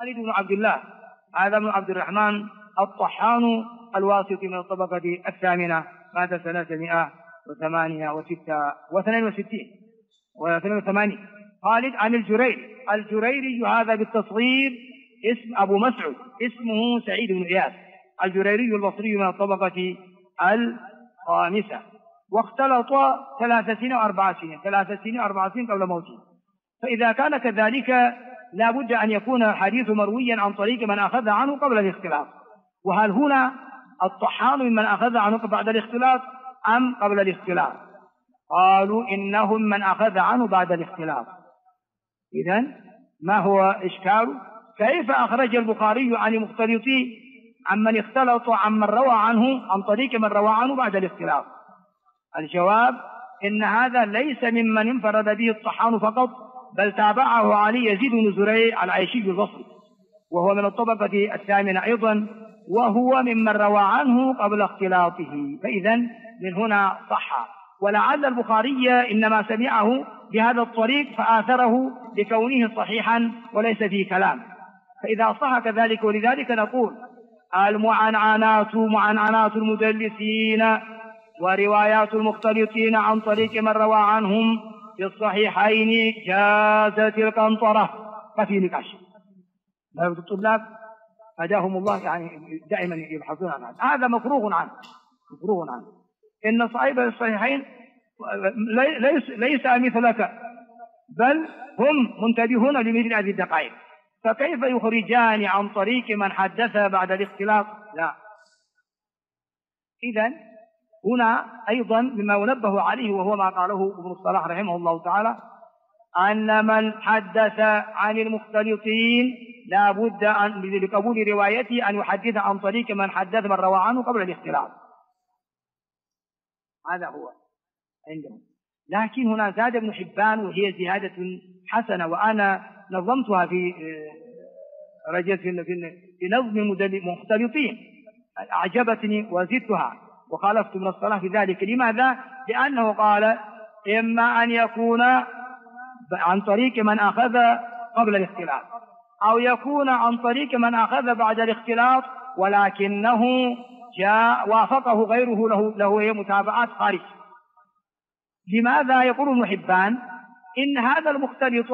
خالد بن عبد الله هذا بن عبد الرحمن الطحان الواسطي من الطبقة الثامنة، مات سنة 162 خالد عن الجريري هذا بالتصغير اسم أبو مسعود، اسمه سعيد بن إياس الجريري البصري من الطبقة الخامسة، واختلط 3 سنين و4 سنين، 3 سنين و4 سنين قبل موته. فإذا كان كذلك لا بد أن يكون الحديث مرويا عن طريق من أخذ عنه قبل الاختلاط. وهل هنا الطحان ممن أخذ عنه بعد الاختلاط أم قبل الاختلاط؟ قالوا إنهم من أخذ عنه بعد الاختلاط. إذن ما هو إشكال؟ كيف أخرج البخاري عن المختلطين عمن اختلط عمن روى عنه عن طريق من روى عنه بعد الاختلاط؟ الجواب إن هذا ليس ممن انفرد به الطحان فقط، بل تابعه علي يزيد بن زريع العيشي البصري، وهو من الطبقة الثامنة أيضا، وهو ممن روى عنه قبل اختلاطه. فإذا من هنا صح، ولعل البخاري إنما سمعه بهذا الطريق فآثره لكونه صحيحا وليس فيه كلام. فإذا صح كذلك، ولذلك نقول معنعنات المدلسين وروايات المختلطين عن طريق من روى عنهم في الصحيحين جازت القنطرة، ما في نقاش. الطلاب هداهم الله يعني دائما يبحثون عن هذا، مفروغ عنه. إن صاحب الصحيحين ليس مثلك، بل هم منتبهون لمثل هذه الدقائق، فكيف يخرجان عن طريق من حدث بعد الاختلاط؟ لا. إذن هنا أيضا مما ينبه عليه، وهو ما قاله ابن الصلاح رحمه الله تعالى، أن من حدث عن المختلطين لا بد لقبول روايته أن يحدث عن طريق من حدث من روى عنه قبل الاختلاط. هذا هو عندهم. لكن هنا زاد ابن حبان، وهي زيادة حسنة، وأنا نظمتها في نظم المختلطين، أعجبتني وزدتها وخالفت من الصلاح في ذلك. لماذا؟ لأنه قال إما أن يكون عن طريق من أخذ قبل الاختلاط، أو يكون عن طريق من أخذ بعد الاختلاط ولكنه جاء وافقه غيره له متابعات خارج. لماذا يقول ابن حبان إن هذا المختلط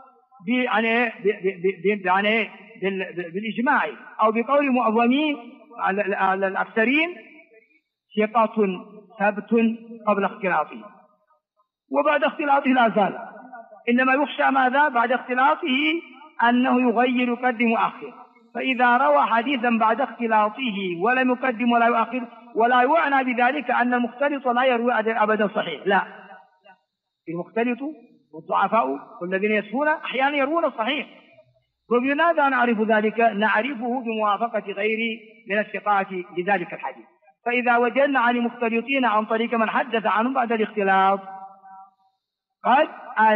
بالإجماع أو بقول معظمين على الأكثرين ثقة ثبت قبل اختلاطه، وبعد اختلاطه لا زال، إنما يخشى ماذا؟ بعد اختلاطه أنه يغير يقدم ويؤخر. فإذا روى حديثا بعد اختلاطه ولم يقدم ولا يؤخر، ولا يعنى بذلك أن المختلط لا يروي أبدا صحيح، لا، المختلط والضعفاء والذين يسهون أحيانا يروون الصحيح. وبماذا نعرف ذلك؟ نعرفه بموافقة غير من الثقات لذلك الحديث. فإذا وجدنا عن المختلطين عن طريق من حدث عنهم بعد الاختلاط قد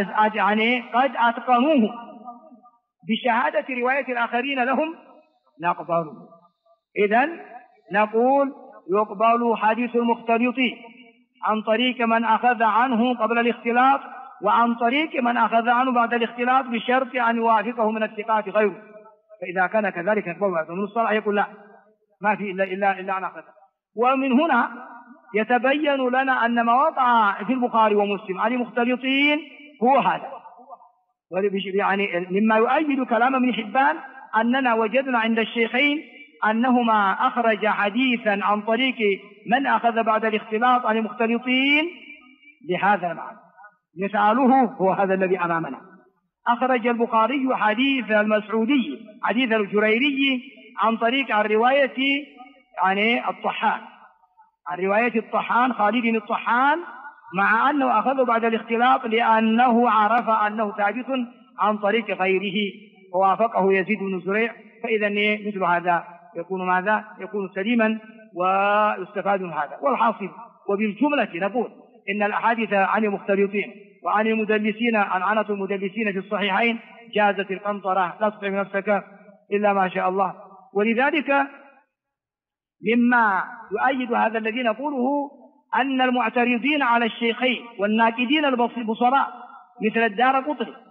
أتقنوه بشهادة رواية الآخرين لهم، نقبله. إذن نقول يقبل حديث المختلط عن طريق من أخذ عنه قبل الاختلاط، وعن طريق من أخذ عنه بعد الاختلاط بشرط أن يوافقه من الثقات غيره. فإذا كان كذلك نقبله. من الصلاح يقول لا، ما في إلا أن أخذه. ومن هنا يتبين لنا أن ما وقع في البخاري ومسلم عن المختلطين هو هذا، يعني مما يؤيد كلام ابن حبان أننا وجدنا عند الشيخين أنهما أخرج حديثا عن طريق من أخذ بعد الاختلاط عن المختلطين بهذا المعنى. مثاله هو هذا الذي أمامنا. أخرج البخاري حديث المسعودي، حديث الجريري، عن طريق الرواية يعني الطحان، عن رواية الطحان خالد الطحان، مع أنه أخذه بعد الاختلاط لأنه عرف أنه ثابت عن طريق غيره ووافقه يزيد بن زريع. فإذا مثل هذا يكون ماذا؟ يكون سليما ويستفاد من هذا. والحاصل وبالجملة نقول إن الأحاديث عن المختلطين وعن المدلسين، عن عنة المدلسين في الصحيحين جازت القنطرة، لا تطعم نفسك إلا ما شاء الله. ولذلك مما يؤيد هذا الذي نقوله أن المعترضين على الشيخين والناقدين البصراء مثل الدارقطني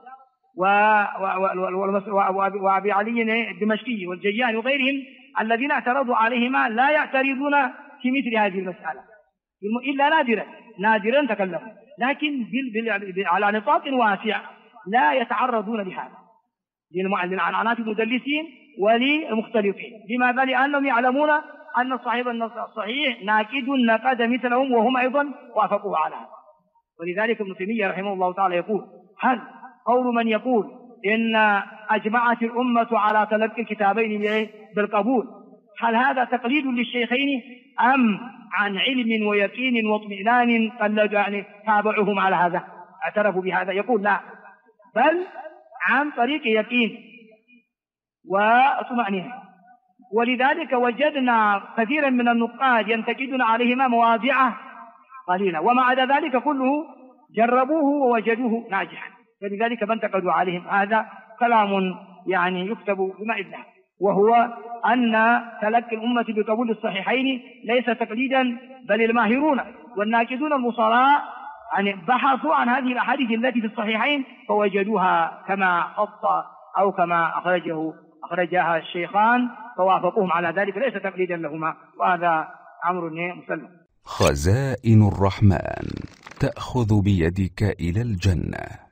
وأبي علي الدمشقي والجياني وغيرهم الذين اعترضوا عليهما لا يعترضون في مثل هذه المسألة إلا نادرا تكلموا، لكن على نطاق واسع لا يتعرضون لهذا للعنعنات المدلسين وللمختلطين. لماذا؟ لأنهم يعلمون أن صاحب الصحيح ناقد نقد مثلهم وهم أيضا وافقوا على هذا. ولذلك ابن تيمية رحمه الله تعالى يقول: هل قول من يقول إن أجمعت الأمة على تلقي الكتابين بالقبول، هل هذا تقليد للشيخين أم عن علم ويقين واطمئنان قلدوا يعني تابعهم على هذا اعترفوا بهذا؟ يقول لا، بل عن طريق يقين وطمأنينة. ولذلك وجدنا كثيرا من النقاد ينتقدون عليهما مواضع قليلة، ومع ذلك كله جربوه ووجدوه ناجحا، فلذلك ما انتقدوا عليهم. هذا كلام يعني يكتب بما إذنه، وهو أن تلقي الأمة بقبول الصحيحين ليس تقليدا، بل الماهرون والناقدون المصراء يعني بحثوا عن هذه الأحاديث التي في الصحيحين فوجدوها كما خط أو كما أخرجها الشيخان فوافقوهم على ذلك، ليس تقليدا لهما، وهذا أمر مسلم. خزائن الرحمن تأخذ بيدك إلى الجنة.